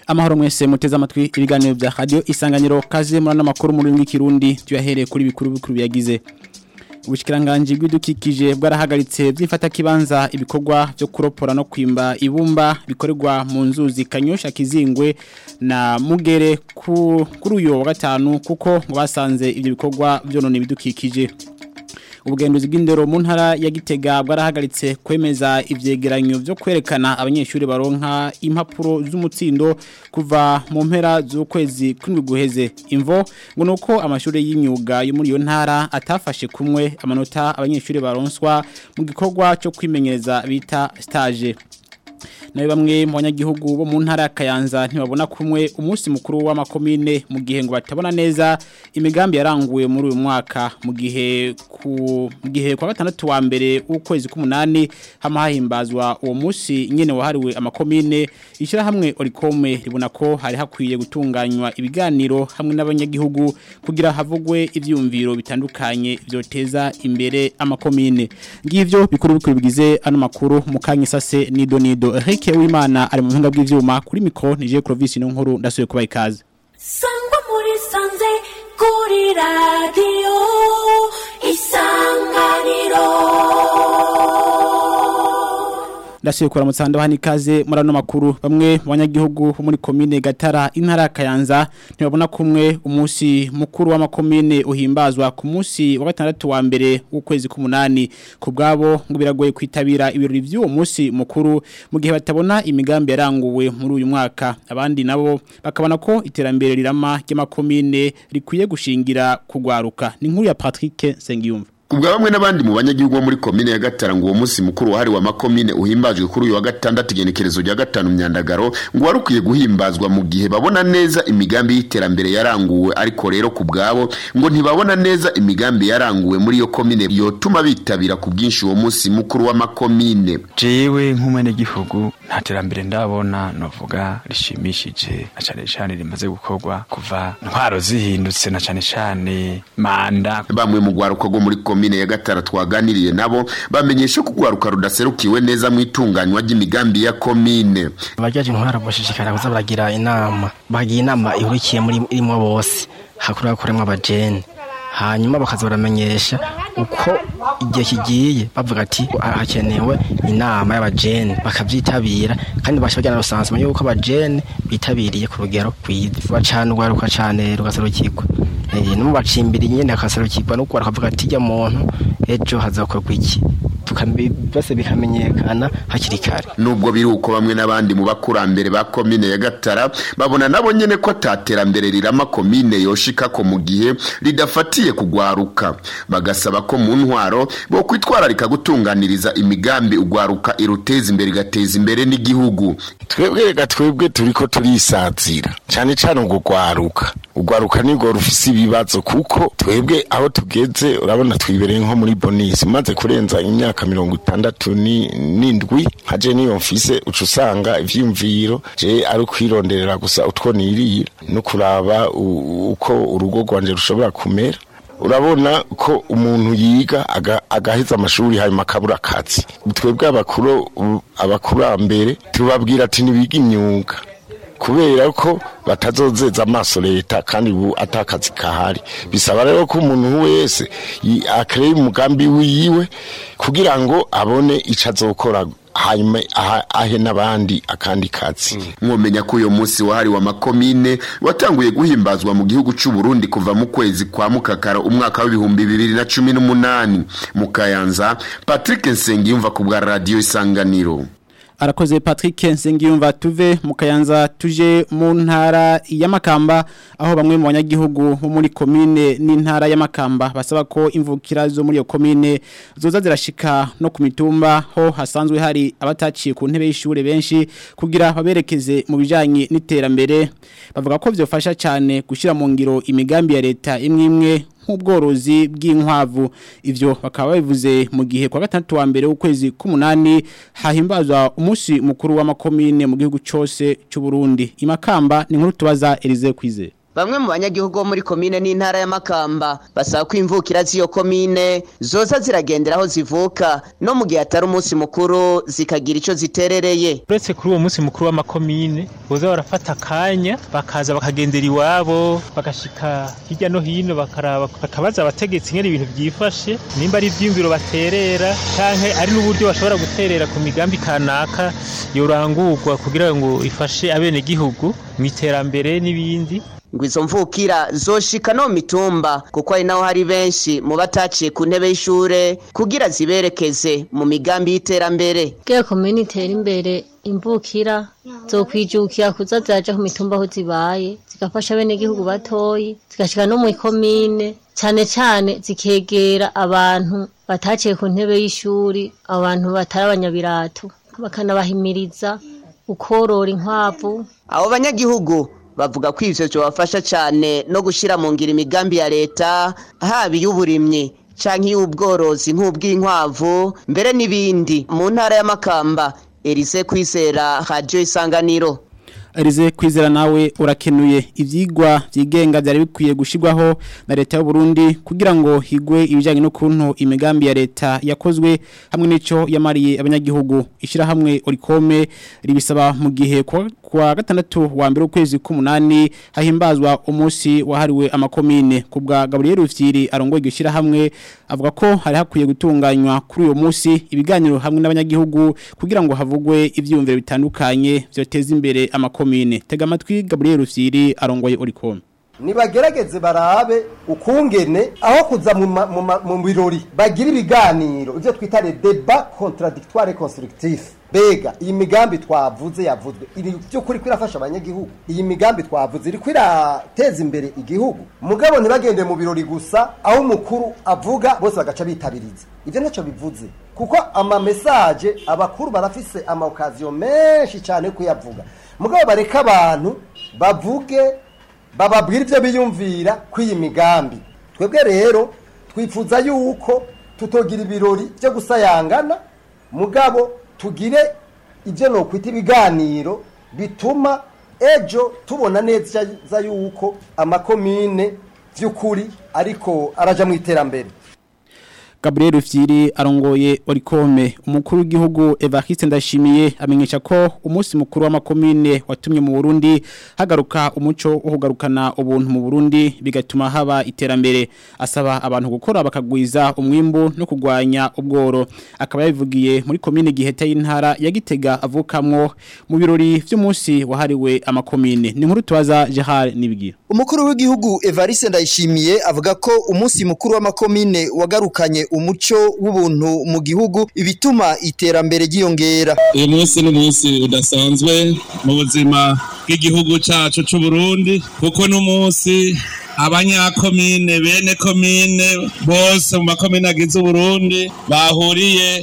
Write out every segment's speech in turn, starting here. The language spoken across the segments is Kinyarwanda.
Amahoro mwese muteze amatwi ibiganiro bya radio Isanganiro kaze murana makuru muri w'ikirundi tuyahereye kuri bikuru biyagize. Ubushikiranganje bw'idukikije bwarahagaritse byifata kibanza ibikorwa byo kuropora no kwimba ibumba bikorerwa mu nzuzi Kanyosha Kizingwe na Mugere kuri uyo wa gatanu kuko ngo basanze ibyo bikorwa byonone ibidukikije. Ubugenduzi bw'indero mu ntara ya Gitega bwarahagaritse kwemeza ivyegeranyo byo kwerekana abanyeshuri baronka impapuro z'umutsindo kuva mu mpera z'ukwezi kw'indwi guheze. Imvo ngo nuko amashuri y'imyuga yo muri iyo ntara atafashe kumwe amanota abanyeshuri baronswa mu gikorwa cyo kwimenyereza bita stage. Nawe bamwe mu banyagihugu bo mu ntara ya Kayanza ntibabona kumwe umunsi mukuru w'amakomine mu gihe ngo batabona neza imigambi yaranguwe muri uyu mwaka mu gihe kwa gatandatu wa mbere w'ukwezi k'umunani hamahimbazwa uwo munsi nyene wahariwe amakomine ishira hamwe Orikome ribona ko hari hakwiye gutunganywa ibiganiro hamwe n'abanyagihugu kugira havugwe ivyumviro bitandukanye vyoteza imbere amakomine. Ngivyo bikuru bigize ano makuru mukanyisase nido Rike w'Imana ari mu mpinga bw'ivyuma kuri mikro nije Clovis no nkuru ndasuye kuba ikaze. Sangwa muri sanze kuri radio Isanganiro. Ndasuye kura mutsando hani kaze murano makuru bamwe mu banyagihugu muri komine Gatara intara ya Kayanza ntibabona kumwe umunsi mukuru w'amakomine uhimbazwa ku munsi wa gatandatu wa mbere w'ukwezi k'umunani ku bwabo ngo biragoye kwitabira ibirori by'uwo munsi mukuru mu gihe batabona imigambi yaranguwe muri uyu mwaka. Abandi nabo bakabona ko iterambere rirama ry'amakomine rikwiye gushingira kugwaruka. Ni nkuru ya Patrick Sengiyumva. Kubwa bamwe n'abandi mu banyagihugu bo muri komine ya Gatara ngo uwo munsi mukuru wahari wa makomine uhimbajwe kuri uyu wa gatandatu igenekerezo rya gatanu Myandagaro ngo warukwiye guhimbazwa mu gihe babona neza imigambi y'iterambere yaranguwe, ariko rero kubwabo ngo ntibabona neza imigambi yaranguwe muri iyo komine yotuma bitabira ku bwinshi uwo munsi mukuru wa makomine. Jewe nk'umene gihugu nta terambere ndabona novuga rishimishije na cyane rimaze gukorwa kuva ntwaro zihindutse na cyane manda. Bamwe mu gwaruko go muri komine ya Gatara twaganiriye nabo bamenyesha ko gwaruka rudaserukiwe neza mu itunganywa ry'imigambi ya komine. Abajaje ntwara bashishikara kuza baragira inama, bagiye inama ihurikiye muri irimo bose hakuru akoremwa abajene, hanyuma bakaza baramenyesha uko igihe kigiye bavuga ati hakenewe inama y'abajene bakavyitabira kandi bashobora rusanzwe yuko abajene bitabiriye ku rugero kwiza bacana ugwaruka cyane rugaserukirwa no bacimbira nyene akaserukirwa no kwara kavuga ati ya muntu ejo hazakorwa iki bose bikamenyekana hakiri kare. Nubwo biri uko bamwe n'abandi mu bakurambere ba komine ya Gatara babona nabo nyene ko taterambere rirama komine yoshika ko mu gihe ridafatiye kugwaruka, bagasaba ko mu ntwaro bo kwitwararika gutunganiriza imigambi ugwaruka iruteza imbere gateza imbere n'igihugu. Twebwe turiko turisazira cyane ugwaruka nigo rufise ibibazo kuko twebwe aho tugeze urabona twibereye nko muri bonus maze kurenza imyaka 67 haje niyo mfise ucusanga ivyumviro je ari kwironderera gusa utwo nirira no kuraba uko urugo rwanje rushobora kumera. Urabona ko umuntu yiga agaheza amashuri hanyuma akabura akazi. Twebwe abakurambere tubabwira ati nibiga imyuga kubera ko batazozeza amaso leta kandi atakazi kahari. Bisaba rero ko umuntu wese akreye umugambi wiwe kugira ngo abone icazokora hanyuma ahe n'abandi akandi kazi. Mwomenya ko uyo munsi wahari wa makomine watanguye guhimbazwa mu gihugu cy'u Burundi kuva mu kwezi kwa Mukakara umwaka wa 2018 mu Kayanza. Patrick Nsengiyumva ku bwa radio Isanganiro. Arakoze Patrick Nsengiyumva. Tuve mu Kayanza tuje mu ntara ya Makamba aho bamwe mu banyagihugu bo muri komine n'intara ya Makamba basaba ko imvukira zo muri iyo komine zoza zirashika no ku mitumba ho hasanzwe hari abataciye ku ntebe y'ishure benshi kugira baberekeze mu bijanye n'iterambere. Bavuga ko vyofasha cyane gushira mu ngiro imigambi ya leta imwe nk'ubworozi bw'inkwavu. Ivyo bakaba bivuze mu gihe kwa gatandatu wa mbere w'ukwezi k'umunani hahimbazwa umunsi mukuru w'amakomine mu gihugu cyose cy'u Burundi. Imakamba ni nkuru tubaza Elize Kwize. Bamwe mu banyagihugu bo muri komine n'intara ya Makamba basaba ko imvukira z'iyo komine zoza ziragendera aho zivuka no mu gihe atari umunsi mukuru zikagira ico ziterereye. Uretse kuri uwo munsi mukuru w'amakomine boza barafata akanya bakaza bakagendera iwabo bagashika hirya no hino bakabaza abategetsi ngene ibintu byifashe nimba ari ivyimviro baterera canke ari n'uburyo bashobora guterera ku migambi kanaka yorangurwa kugira ngo ifashe abene gihugu mu iterambere n'ibindi. Ngo izo mvukira zoshika no mitumba kuko ari naho hari benshi mu bataciye ku ntebe y'ishure kugira ziberekeze mu migambi y'iterambere. Kugira komine itere imbere imvukira zokwijukira kuza zaja ku mitumba aho zibaye zigafasha bene gihugu batoyi zigashika no mu komine cyane cyane zikegera abantu bataciye ku ntebe y'ishuri abantu batari abanyabirato bakanabahimiriza ukorora inkwavu. Abo banyagihugu bavuga ko ivyo byobafasha cyane no gushira mu ngira imigambi ya leta haba y'uburimyi canke y'ubworozi nk'ubw'inkwavu mbere n'ibindi. Mu ntara ya Makamba, Elise Kwizera, Radio Isanganiro. Elize Kwizera nawe urakenuye. Ivyigwa vyigenga byari bikwiye gushirwaho na leta y'u Burundi kugira ngo higwe ibijanye no kuntu imigambi ya leta yakozwe hamwe n'ico yamariye abanyagihugu. Ishira hamwe Orikome ribisaba mu gihe kwa gatandatu wa mbere ukwezi k'umunani hahimbazwa umunsi wahariwe amakomine. Kubwa Gabriel Rufyiri arongoye gishira hamwe avuga ko hari hakwiye gutunganywa kuri uyo munsi ibiganiro hamwe n'abanyagihugu kugira ngo havugwe ivyumviro bitandukanye vyoteza imbere amakomine. Tega amatwi Gabriel Rufyiri arongoye Orikome. Nibagerageze barabe ukungene aho kuza mu birori bagira ibiganiro ivyo twita les débats contradictoires et constructifs. Bega iyi migambi twavuze yavuzwe iri by'ukuri kwirafasha abanyagihugu, iyi migambi twavuze iri kwirateza imbere igihugu. Mugabo ntibagende mu birori gusa aho umukuru avuga bose bagaca bitabiriza. Ivyo ntaco bivuze kuko ama message abakuru barafise ama occasion menshi cyane kuyavuga. Mugabo bareka abantu bavuge bababwira ivyo biyumvira kw'iyi migambi. Twebwe rero twifuza yuko tutogira ibirori byo gusayangana, mugabo tugire ivyo no kwita ibiganiro bituma ejo tubona neza yuko amakomine vy'ukuri ariko araja mu iterambere. Gabriel Rufyiri arongoye Orikome. Umukuru w'igihugu Evariste Ndashimiye amenyesha ko umunsi mukuru w'amakomine watumye mu Burundi hagaruka umuco wo kugarukana ubuntu mu Burundi bigatuma haba iterambere. Asaba abantu gukora bakagwiza umwimbu no kugwanya ubworo. Akaba yabivugiye muri komine Giheta y'intara ya Gitega avukamwo mu birori vy'umunsi wahariwe amakomine. Ni nkuru tubaza Gerard Nibigira. Umukuru w'igihugu Evariste Ndayishimiye avuga ko umunsi mukuru w'amakomine wagarukanye umuco w'ubuntu mu gihugu ibituma iterambere giyongera. Uyu munsi ni umunsi udasanzwe mu buzima bw'igihugu cyacu cy'u Burundi kuko n'umunsi abanyakomine bene komine bose mu makomine agize Burundi bahuriye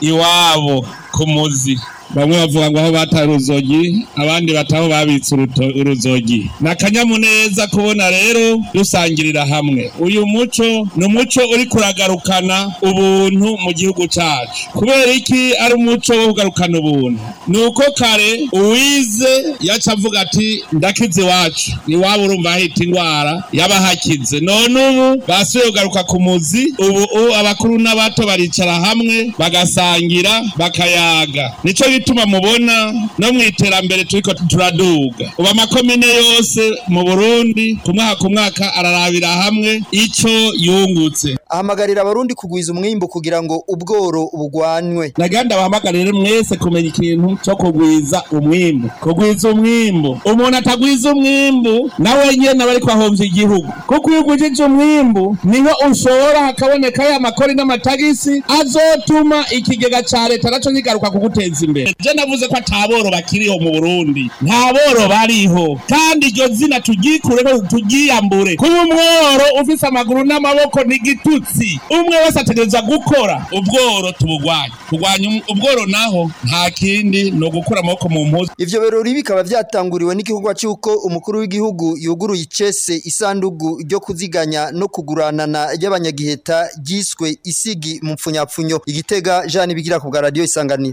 iwabo ku muzi. Bamwe bavuga ngo aho bataye uruzogi abandi bataho babitse uruzogi. Nakanyamuneza kubona rero dusangirira hamwe. Uyu muco ni umuco uri kuragarukana ubuntu mu gihugu cyacu. Kubera iki ari umuco wo kugarukana ubuntu? Nuko kare uwize yaca avuga ati ndakize iwacu. Iwabo urumva hita indwara yabahakize. None ubu basubiye kugaruka ku muzi. Ubu abakuru n'abato baricara hamwe bagasangira bakayaga. Nico bituma mubona no mu iterambere turiko turaduga. Uba makomine yose mu Burundi ku mwaka ararabira hamwe ico yungutse. Ahamagarira abarundi kugwiza umwimbo kugira ngo ubworo ubugwanwe. Naganda bahamagarire mwese kumenya ikintu cyo kugwiza umwimbo. Kugwiza umwimbo. Umuntu atagwiza umwimbo nawe nyene bari kwahomvya igihugu. Kuko yugujije umwimbo niho ushobora hakaboneka ya makori n'amatagisi azotuma ikigega ca leta naco kigaruka kuguteza imbere. Je navuze ko ataboro bakiriho mu Burundi. Nta boro bariho. Kandi iryo zina tugikure no tugiyambure. Kuba umworo ufise amaguru n'amaboko n'igitutsi. Umwe wese ategereza gukora ubworo tubugwanya. Kugwanya ubworo naho nta kindi no gukura amaboko mu mpuzu. Ivyo birori bikaba byatanguriwe n'igihugu cy'uko umukuru w'igihugu yuguruye icese isandugu ryo kuziganya no kuguranana y'abanyagiheta giswe isigi mu mfunyapfunyo. Igitega Jean Bigira ku Radio Isanganiro.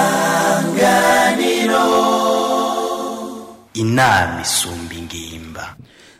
Isanganiro. Inama isumba ingimba.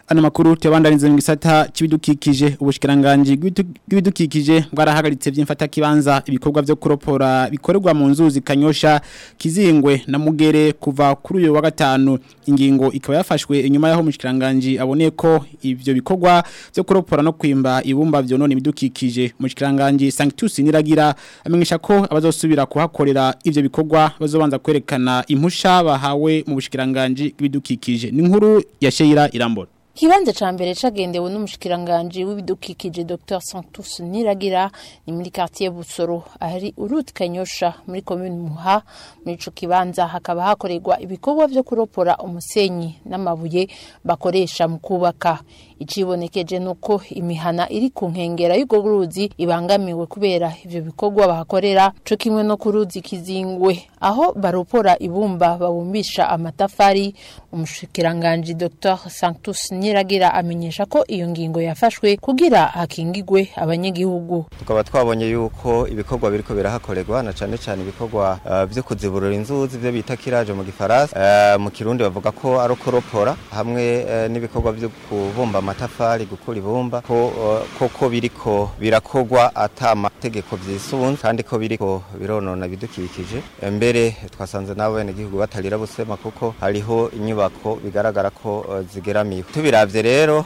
Ano makuru tuyabandaniza mu gisata c'ibidukikije ubushikiranganje bw'ibidukikije bwarahagaritse vy'imfata kibanza ibikorwa byo kuropora bikorerwa mu nzuzi Kanyosha Kizingwe na Mugere kuva kuri uyu wa gatanu ingingo ikaba yafashwe inyuma yaho mushikiranganje abone ko ivyo bikorwa byo kuropora no kwimba ibumba vyonone ibidukikije mushikiranganje Sanctus Niragira amenyesha ko abazosubira kuhakorera ivyo bikorwa bazobanza kwerekana impusha bahawe mu bushikiranganje bw'ibidukikije ni nkuru ya Sheira Irambora. Kibanza ca mbere cagendewe n'umushikiranganje w'ibidukikije Dr Sanctus Niragira ni muri quartier Busoro ahari uruti Kanyosha muri commune Muha muri ico kibanza hakaba hakorerwa ibikorwa byo kuropora umusenyi n'amabuye bakoresha mu kubaka icibonekeje nuko imihana iri ku nkengera y'ugo ruzi ibangamiwe kubera ivyo bikorwa bahakorera co kimwe no ku ruzi Kizingwe aho baropora ibumba babumbisha amatafari umushikiranganje Dr Sanctus Niragira amenyesha ko iyo ngingo yafashwe kugira hakingigwe abanyagihugu tukaba twabonye yuko ibikorwa biriko birahakorerwa na cane cane ibikorwa byo kuziburura inzuzi byo bita kiraje mu gifaransa mu kirundi bavuga ko ari kuropora hamwe n'ibikorwa byo kubumba amatafari gukura ibumba ko biriko birakogwa atamategeko vyisunze kandi ko biriko bironona bidukikije mbere twasanze nawe n'igihugu batarira busema kuko hariho inyubako bigaragara ko zigeramiwe tubiravye rero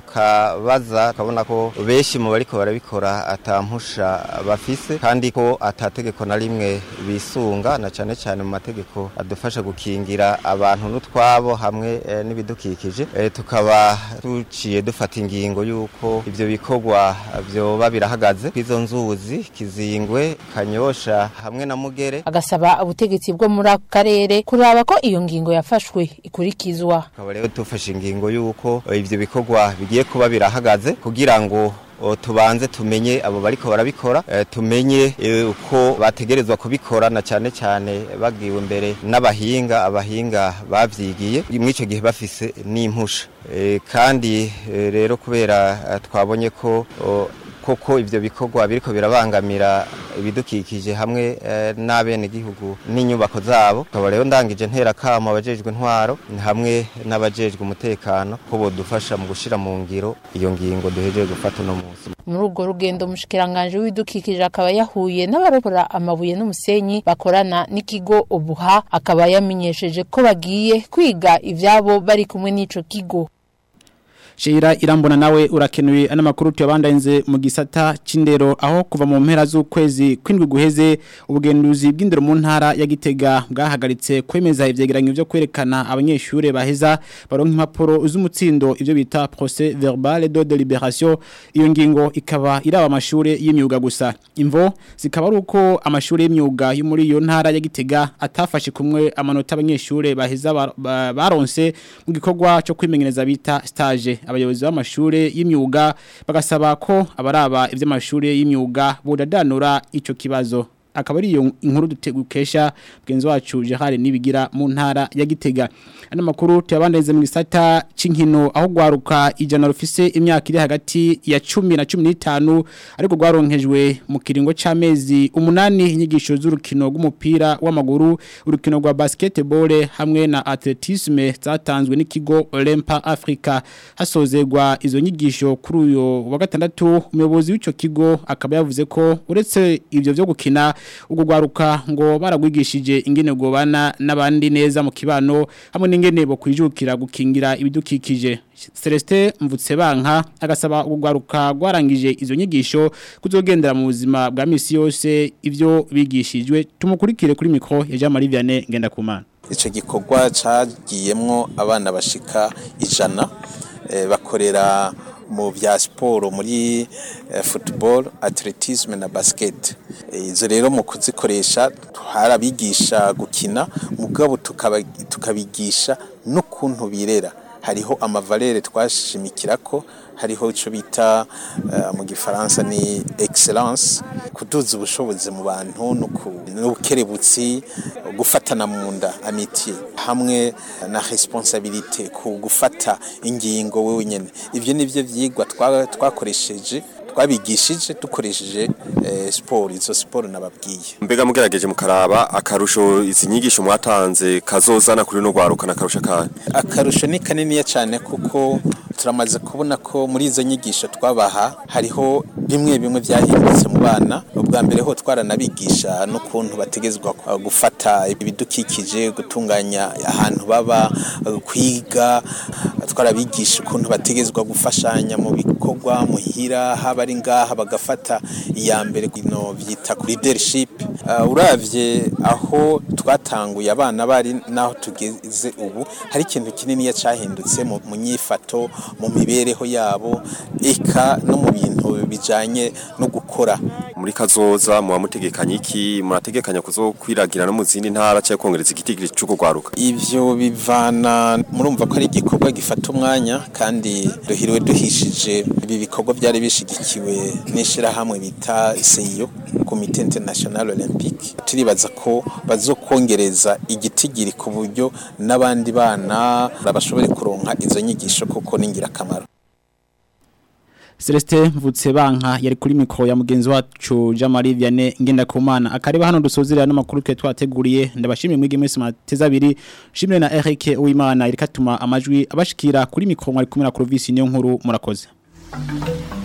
tukabaza kabona ko beshi mu bariko barabikora atampusha bafise kandi ko atategeko na rimwe bisunga na cane cane mu mategeko adufasha gukingira abantu n'utwabo hamwe n'ibidukikije tukaba tuciye dufata ingingo yuko ivyo bikorwa byoba birahagaze kwizo nzuzi Kizingwe Kanyosha hamwe na Mugere agasaba ubutegetsi bwo muri akarere kuraba ko iyo ngingo yafashwe ikurikizwa akaba rero tufashe ingingo yuko ivyo bikorwa bigiye kuba birahagaze kugira ngo tubanze tumenye abo bariko barabikora tumenye uko bategerezwa kubikora na cyane cyane bagiwe imbere n'abahinga abahinga bavyigiye muri ico gihe bafise n'impusha kandi rero kubera twabonye ko koko ivyo bikorwa biriko birabangamira ibidukikije hamwe n'abene gihugu n'inyubako zabo akaba rero ndangije ntera kama abajejwe intwaro hamwe n'abajejwe umutekano ko bodufasha mu gushira mu ngiro iyo ngingo duhejeje gufata no munsi muri ubwo rugendo umushikiranganje w'ibidukikije akaba yahuye n'abaropora amabuye n'umusenyi bakorana n'ikigo Obuha akaba yamenyesheje ko bagiye kwiga ivyabo bari kumwe n'ico kigo Sheira Irambona nawe urakenuye ana makuru tuyabandainze mu gisata c'indero aho kuva mu mpera z'ukwezi kwindwi guheze ubugenduzi bw'indero mu ntara ya Gitega bwahagaritse kwemeza ivyegeranyo byo kwerekana abanyeshure baheza baronka impapuro z'umutsindo ivyo bita procès verbal de délibération iyo ngingo ikaba iraba amashure y'imyuga gusa imvo zikaba ari uko amashure y'imyuga yo muri iyo ntara ya Gitega atafashe kumwe amanota abanyeshure baheza baronse mu gikorwa cyo kwimenyereza bita stage abayobozi b'amashure y'imyuga bagasaba ko abaraba ivy'amashure y'imyuga bodadanura ico kibazo akaba ari iyo inkuru dutegukesha bwenzo wacu Gerard Nibigira mu ntara ya Gitega ana makuru tuyabandeze mu gisata c'inkino aho gwaruka ijana rufise imyaka iri hagati ya 10 na 15 ariko gwaronkejwe mu kiringo c'amezi 8 inyigisho z'urukino rw'umupira w'amaguru urukino rwa basketball hamwe na atletisme zatanzwe n'ikigo Olympa Africa hasozegwa izo nyigisho kuri uyo wa gatandatu umuyobozi w'ico kigo akaba yavuze ko uretse ivyo byo gukina ubwo gwaruka ngo baragwigishije ingene gobana n'abandi neza mu kibano hamwe n'ingene bo kwijukira gukingira ibidukikije Celeste Mvutsebanka agasaba ubwo gwaruka gwarangije izo nyigisho kuzogendera mu buzima bwa misi yose ivyo bigishijwe tumukurikire kuri micro ya Jean Marie Vianney Ngendakumana ico gikorwa cagiyemwo abana bashika 100 bakorera mu bya siporo muri football atletisme na basket izo rero mu kuzikoresha harabigisha gukina mugabo tukabigisha n'ukuntu birera hariho amavalere twashimikira ko hariho ico bita mu gifaransa ni excellence kuduza ubushobozi mu bantu n'ubukerebutsi gufatana mu nda amitié hamwe na responsabilité ku gufata ingingo wewe nyene ivyo nivyo vyigwa twakoresheje twabigishije dukoresheje sport izo sport nababwiye mbega mugerageje mukaraba akarusho izi nyigisho mwatanze kazozana kuri no gwaruka na karusha kandi akarusho ni kanini cyane kuko turamaze kubona ko muri izo nyigisho twabaha hariho bimwe byahindutse mu bana ubwa mbere ho twaranabigisha n'ukuntu bategezwa gufata ibidukikije gutunganya ahantu baba kwiga twarabigisha ukuntu bategezwa gufashanya mu bikorwa muhira haba ari ngaha bagafata iya mbere kino byita leadership uravye aho twatanguye abana bari naho tugeze ubu hari ikintu kinini cyahindutse mu nyifato mu mibereho yabo eka no mu bintu bijanye no gukora muri kazoza mu bamutegekanya iki murategekanya kuzokwiragira no mu zindi ntara cyo kongereza igitigiri cyo kugwaruka ivyo bivana murumva ko ari igikorwa gifata umwanya kandi duhiriwe duhishije ibi bikorwa byari bishigikiwe n'ishira hamwe bita CIO Comité International Olympique turibaza ko bazokongereza igitigiri ku buryo n'abandi bana bashobore kuronka izo nyigisho kuko ningira kamaro. Celestin Mvutsebanka yari kuri mikro ya mugenzi wacu Jean-Marie Vianney Ngendakumana akareba hano dusozerera no makuru twe twateguriye ndabashimye mwige mwese mateza abiri shimire na Eric Uwimana irikatuma amajwi abashikira kuri mikro mwari kumwe na Clovis niyo nkuru murakoze.